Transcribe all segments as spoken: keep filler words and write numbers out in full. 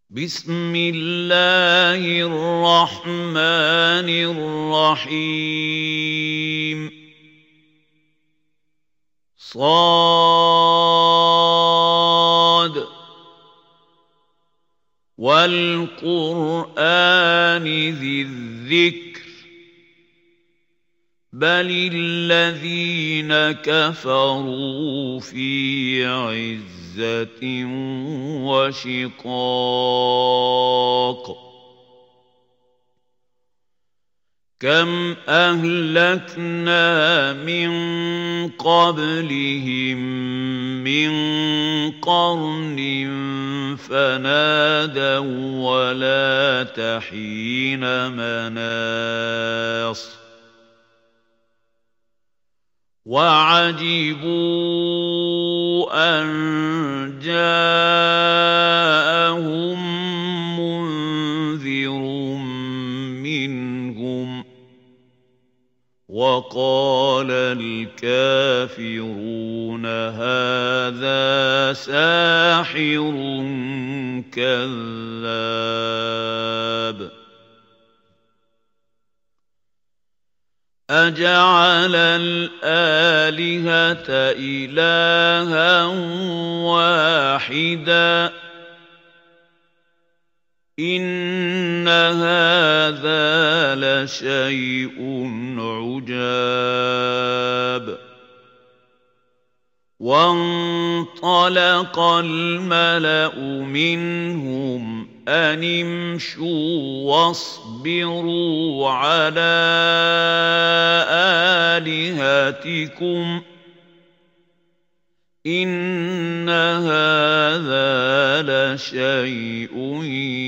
بسم الله الرحمن الرحيم صاد والقرآن ذي الذكر بل الذين كفروا في عزة وشقاق كم أهلكنا من قبلهم من قرن فنادوا ولا تحين مناص وعجبوا أن جاءهم منذر منهم وقال الكافرون هذا ساحر كذاب أجعل الآلهة إلها واحدا إن هذا لشيء عجاب وانطلق الملأ منهم أن امشوا واصبروا على آلهتكم إن هذا لشيء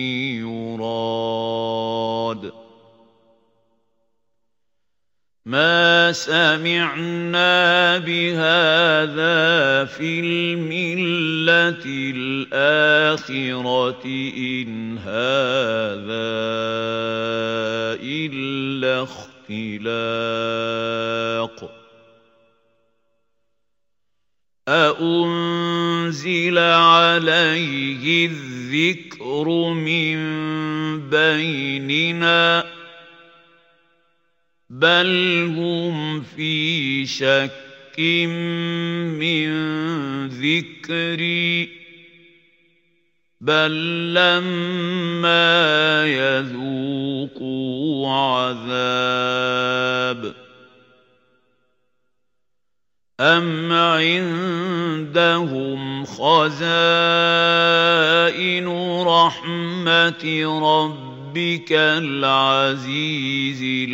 يراد ما سمعنا بهذا في الملة الآخرة إن هذا إلا اختلاق أأنزل عليه الذكر من بيننا بل هم في شك من ذكري بل لما يذوقوا عذاب أم عندهم خزائن رحمة ربهم ربك العزيز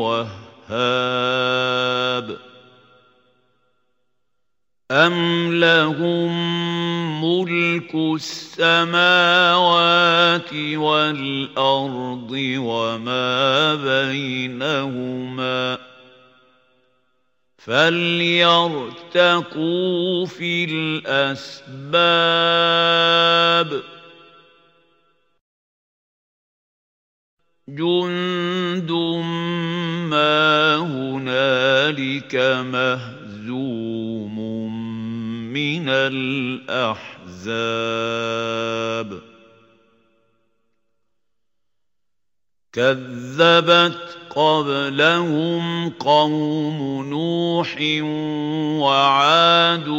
الوهاب أم لهم ملك السماوات والأرض وما بينهما فليرتقوا في الأسباب جند ما هنالك مهزوم من الأحزاب كذبت قبلهم قوم نوح وعاد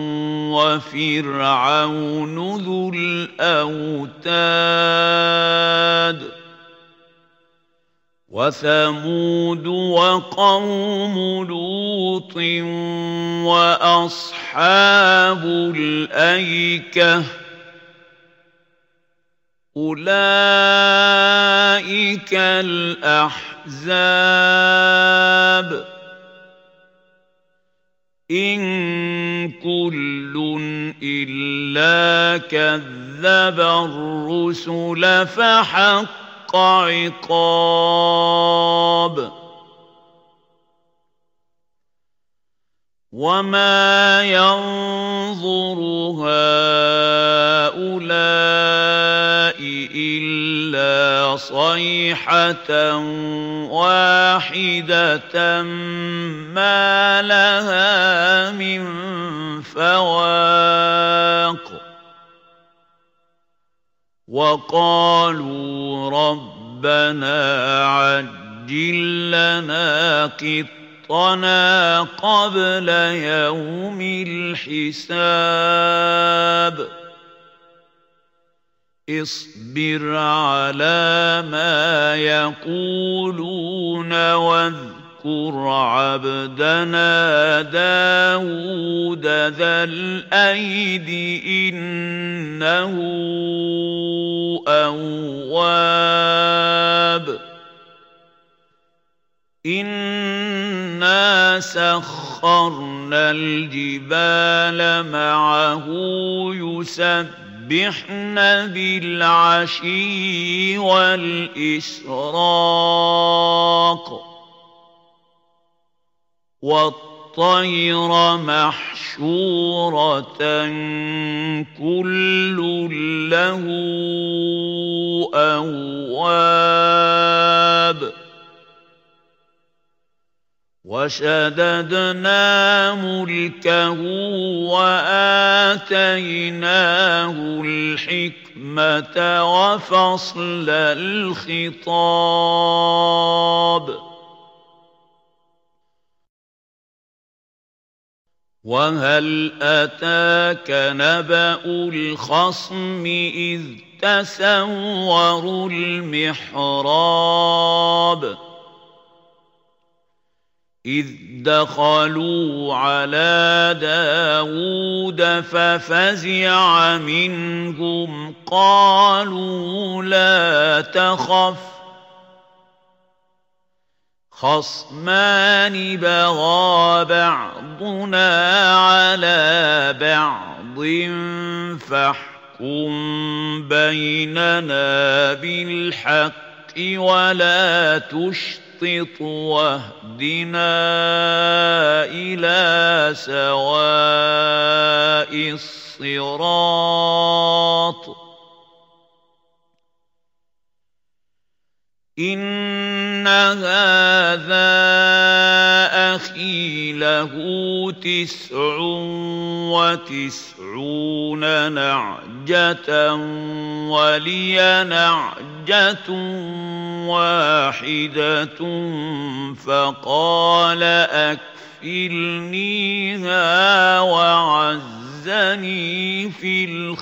وفرعون ذو الأوتاد وثمود وقوم لوط وأصحاب الأيكة أولئك الأحزاب إن كل إلا كذب الرسل فحق عقاب وما ينظر هؤلاء إلا صيحة واحدة ما لها من فواق وقالوا ربنا عجل لنا قطنا قبل يوم الحساب اصبر على ما يقولون واذكر عبدنا داود ذا الأيد إنه أواب إنا سخرنا الجبال معه يسبحن بالعشي والإشراق والطير محشورة كل له أواب وشددنا ملكه وآتيناه الحكمة وفصل الخطاب وهل أتاك نبأ الخصم إذ تسوروا المحراب إذ دخلوا على داود ففزع منهم قالوا لا تخف خصمان بغى بعضنا على بعض فاحكم بيننا بالحق ولا تشطط واهدنا إلى سواء الصراط إن هذا أخي له تسع وتسعون نعجة ولي نعجة واحدة فقال أكفلنيها وعزني في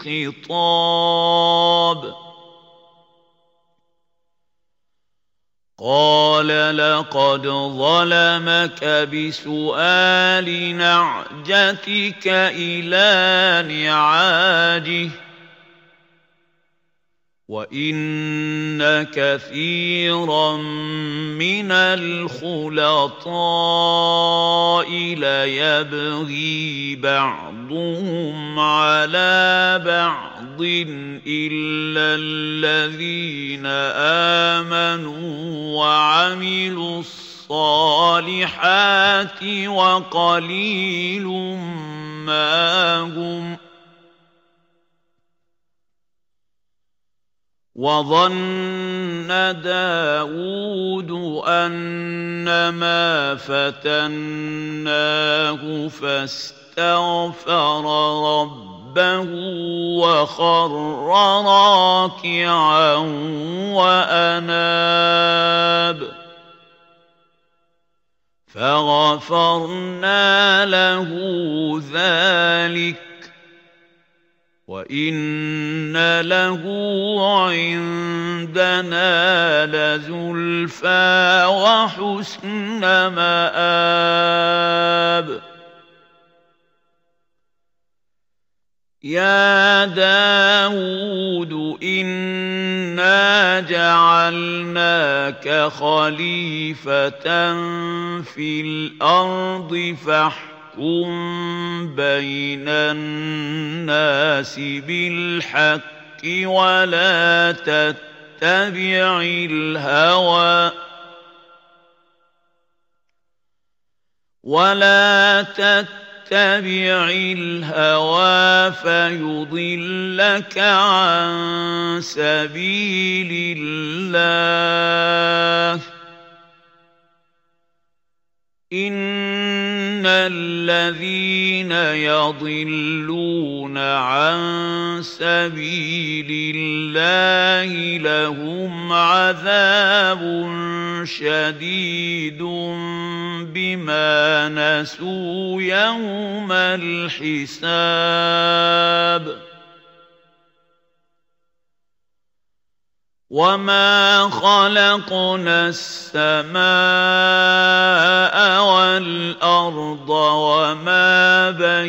الخطاب قال لقد ظلمك بسؤال نعجتك إلى نعاجه وإن كثيرا من الخلطاء ليبغي بعضهم على بعض إلا الذين آمنوا وعملوا الصالحات وقليل ما هم وظن داود أنما فتناه فاستغفر ربه وخر راكعا وأناب فغفرنا له ذلك وإن له عندنا لزلفى وحسن مآب يا داود إنا جعلناك خليفة في الأرض فاحكم احكم بين الناس بالحق ولا تتبع الهوى ولا تتبع الهوى فيضلك عن سبيل الله إن الذين يضلون عن سبيل الله لهم عذاب شديد بما نسوا يوم الحساب وما خلقنا السماء والأرض وما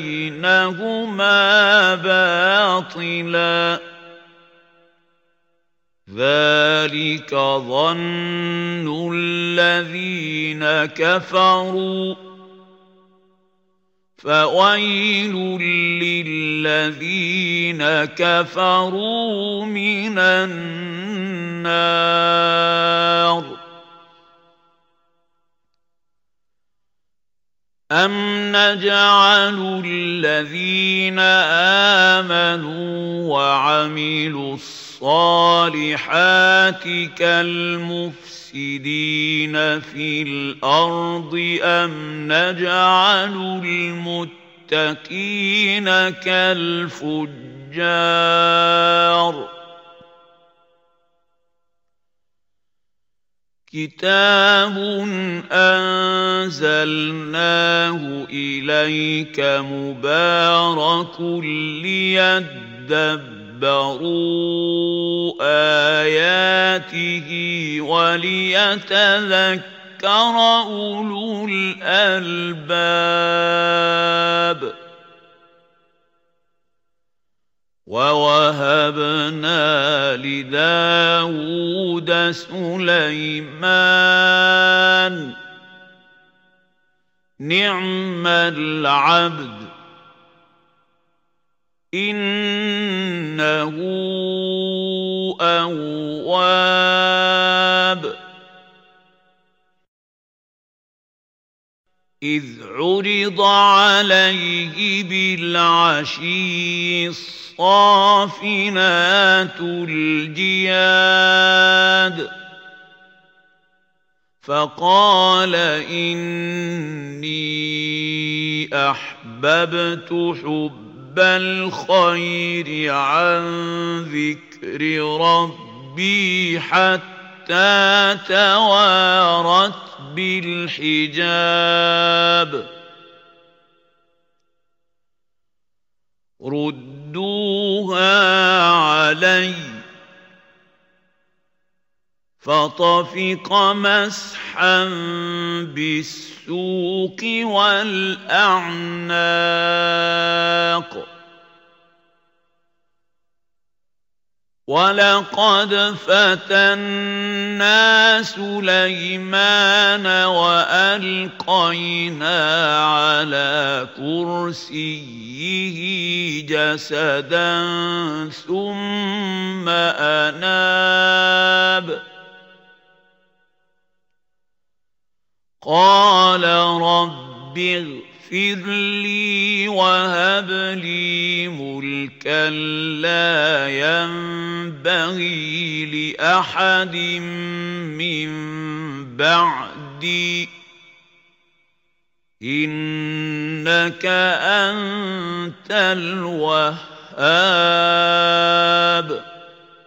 بينهما باطلا ذلك ظن الذين كفروا فويل للذين كفروا من النار أم نجعل الذين آمنوا وعملوا الصالحات كالمفسدين في الأرض أم نجعل المتقين كالفجار كتاب أنزلناه إليك مبارك ليدبروا آياته وليتذكر أولو الألباب ووهبنا لداود سليمان نعم العبد إنه أواب إذ عرض عليه بالعشي الصافنات الجياد فقال إني أحببت حب الخير عن ذكر ربي حتى توارت بالحجاب ردوها علي فطفق مسحا بالسوق والأعناق ولقد فتنا سليمان وألقينا على كرسيه جسدا ثم أناب قال رب اغفر لي وهب لي ملكا لا ينبغي لأحد من بعدي إنك أنت الوهاب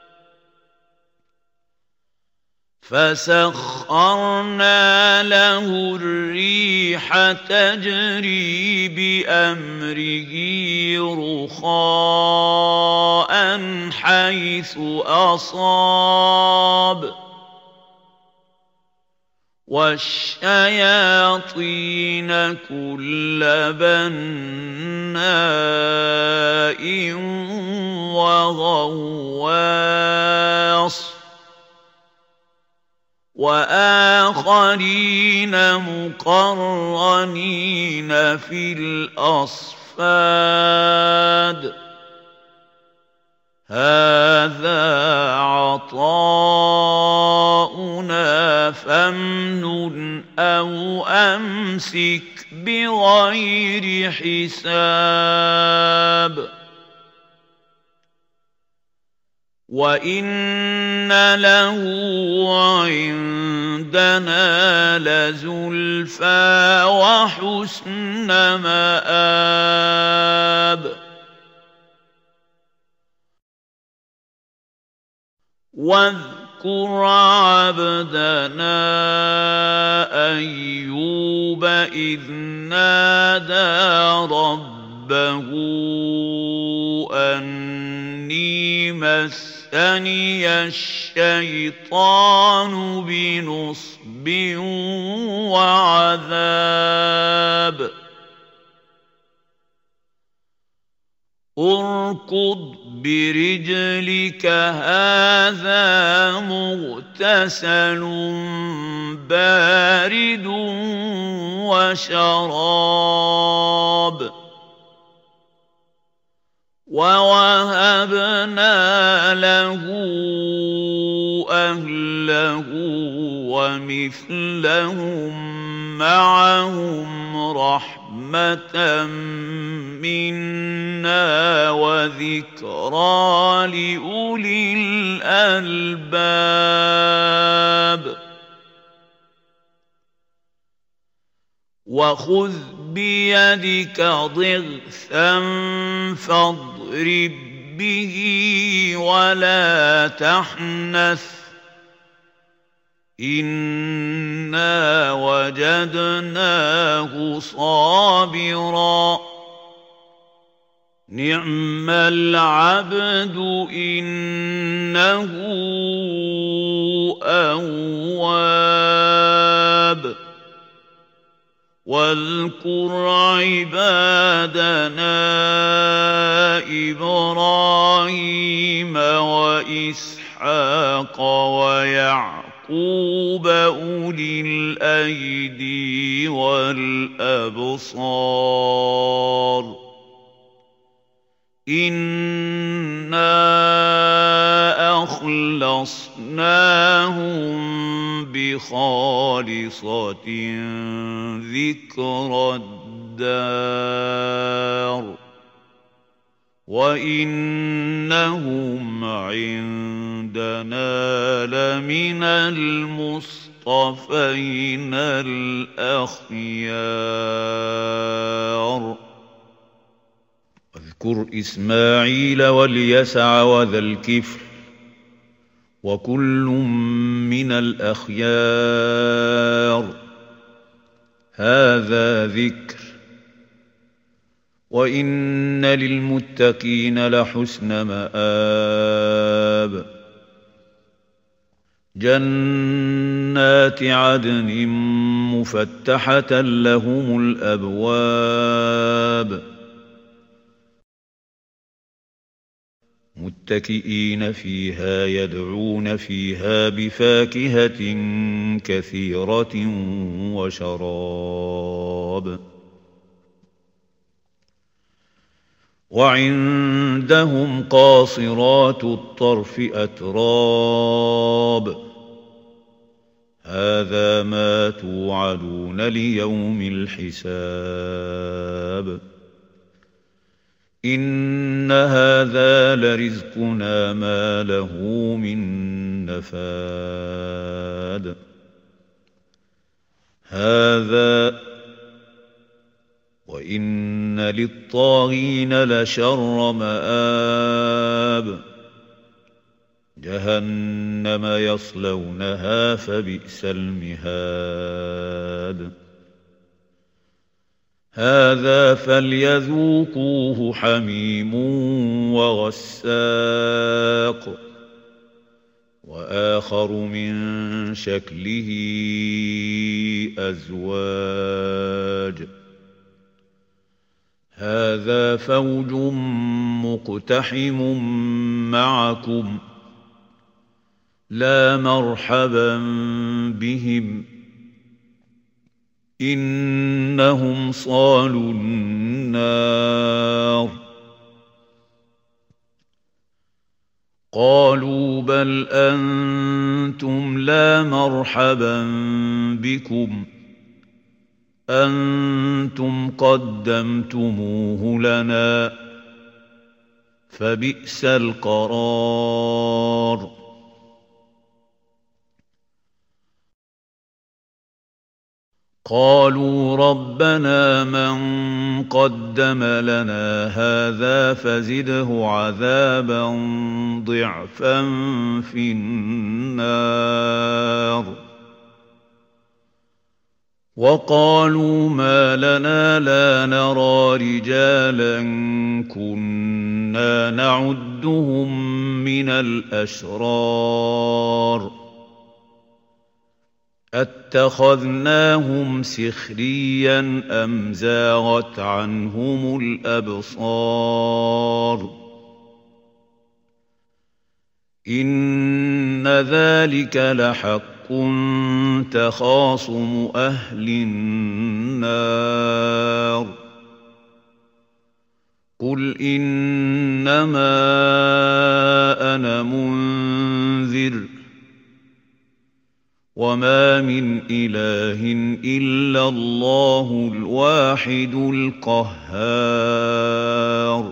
فسخرنا له الريح تجري بأمره رخاء حيث أصاب والشياطين كل بناء وغواص وآخرين مقرنين في الأصفاد هذا عطاؤنا فامنن أو أمسك بغير حساب وَإِنَّ لَهُ عِندَنَا لَزُلْفَىٰ وَحُسْنَ مَآبٍ وَاذْكُرْ عَبْدَنَا أَيُّوبَ إِذْ نَادَىٰ رَبَّهُ أَنِّي مَسَّنِيَ الشَّيْطَانُ بِنُصْبٍ وَعَذَابٍ ارْكُضْ بِرِجْلِكَ هَٰذَا مُغْتَسَلٌ بَارِدٌ وَشَرَابٌ وَوَهَبْنَا لَهُ أَهْلَهُ وَمِثْلَهُم مَّعَهُمْ رَحْمَةً مِّنَّا وَذِكْرَىٰ لِأُولِي الْأَلْبَابِ وَخُذْ بِيَدِكَ ضِغْثًا فَاضْرِب بِّهِ وَلَا تَحْنَثْ إِنَّا وَجَدْنَاهُ صَابِرًا نِعْمَ الْعَبْدُ إِنَّهُ أَوَّابٌ وَاذْكُرْ عِبَادَنَا إِبْرَاهِيمَ وَإِسْحَاقَ وَيَعْقُوبَ أُولِي الْأَيْدِي وَالْأَبْصَارِ إِنَّا أَخْلَصْنَاهُم بِخَالِصَةٍ ذِكْرَى الدَّارِ وَإِنَّهُمْ عِندَنَا لَمِنَ الْمُصْطَفَيْنَ الْأَخْيَارِ واذكر إسماعيل واليسع وذا الكفل وكل من الأخيار هذا ذكر وإن للمتقين لحسن مآب جنات عدن مفتحة لهم الأبواب متكئين فيها يدعون فيها بفاكهة كثيرة وشراب وعندهم قاصرات الطرف أتراب هذا ما توعدون ليوم الحساب إن هذا لرزقنا ما له من نفاد هذا وإن للطاغين لشر مآب جهنم يصلونها فبئس المهاد هذا فليذوقوه حميم وغساق وآخر من شكله أزواج هذا فوج مقتحم معكم لا مرحبا بهم إنهم صالوا النار قالوا بل أنتم لا مرحبا بكم أنتم قدمتموه لنا فبئس القرار. قالوا ربنا من قدم لنا هذا فزده عذابا ضعفا في النار. وقالوا ما لنا لا نرى رجالا كنا نعدهم من الأشرار أتخذناهم سخريا أم زاغت عنهم الأبصار إن ذلك لحق تخاصم أهل النار. قل إنما أنا منذر وما من إله إلا الله الواحد القهار.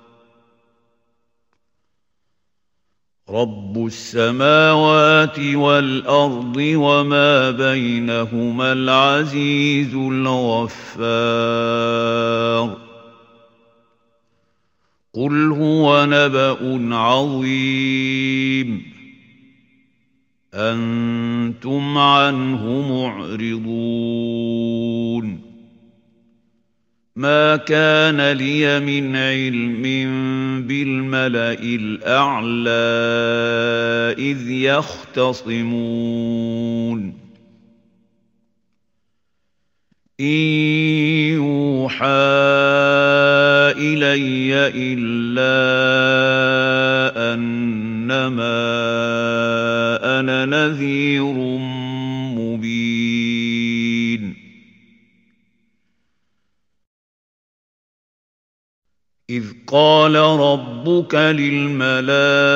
رب السماوات والأرض وما بينهما العزيز الغفار. قل هو نبأ عظيم أنتم عنه معرضون. ما كان لي من علم بالملأ الأعلى إذ يختصمون إن يوحى إلي إلا أنما أنا نذير مبين. إذ قال ربك للملائكة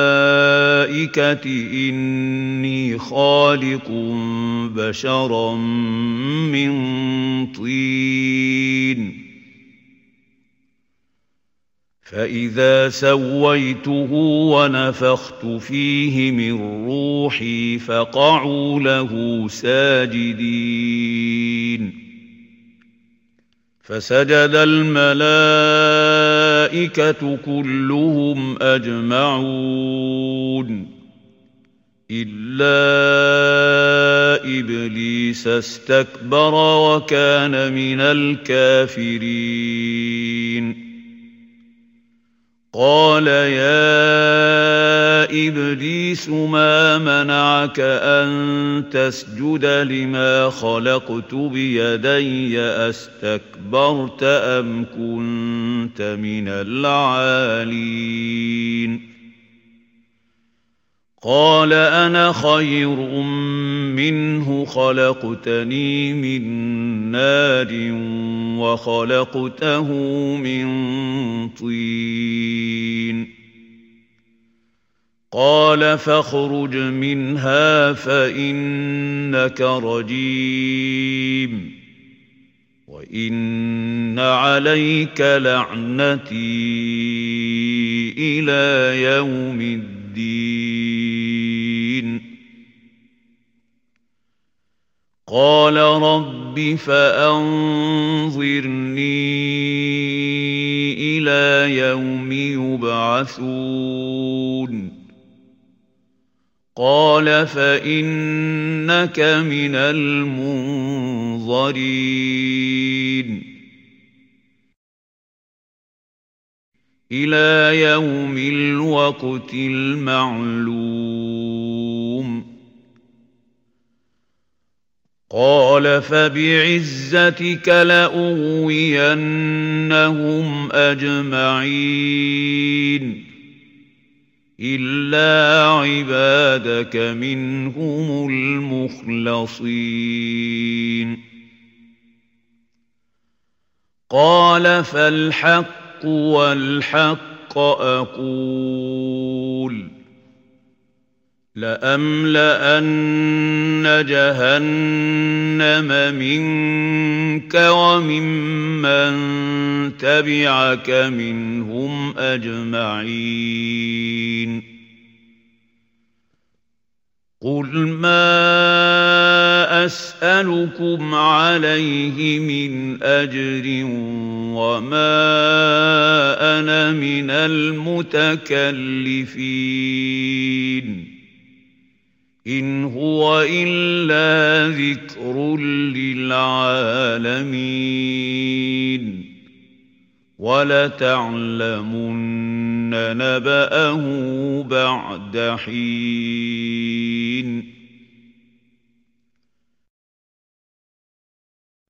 إني خالق بشرا من طين فإذا سويته ونفخت فيه من روحي فقعوا له ساجدين. فسجد الملائكة كلهم أجمعون إلا إبليس استكبر وكان من الكافرين. قال يا إبليس ما منعك أن تسجد لما خلقت بيدي أستكبرت أم كنت من العالين. قال أنا خير منه خلقتني من نار وخلقته من طين. قال فاخرج منها فإنك رجيم وإن عليك لعنتي إلى يوم الدين. قال رب فأنظرني إلى يوم يبعثون. قال فإنك من المنظرين إلى يوم الوقت المعلوم. قال فبعزتك لأغوينهم أجمعين إلا عبادك منهم المخلصين. قال فالحق والحق أقول لأملأن جهنم منك وممن تبعك منهم أجمعين قل ما أسألكم عليه من أجر وما أنا من المتكلفين إن هو إلا ذكر للعالمين ولتعلمن نبأه بعد حين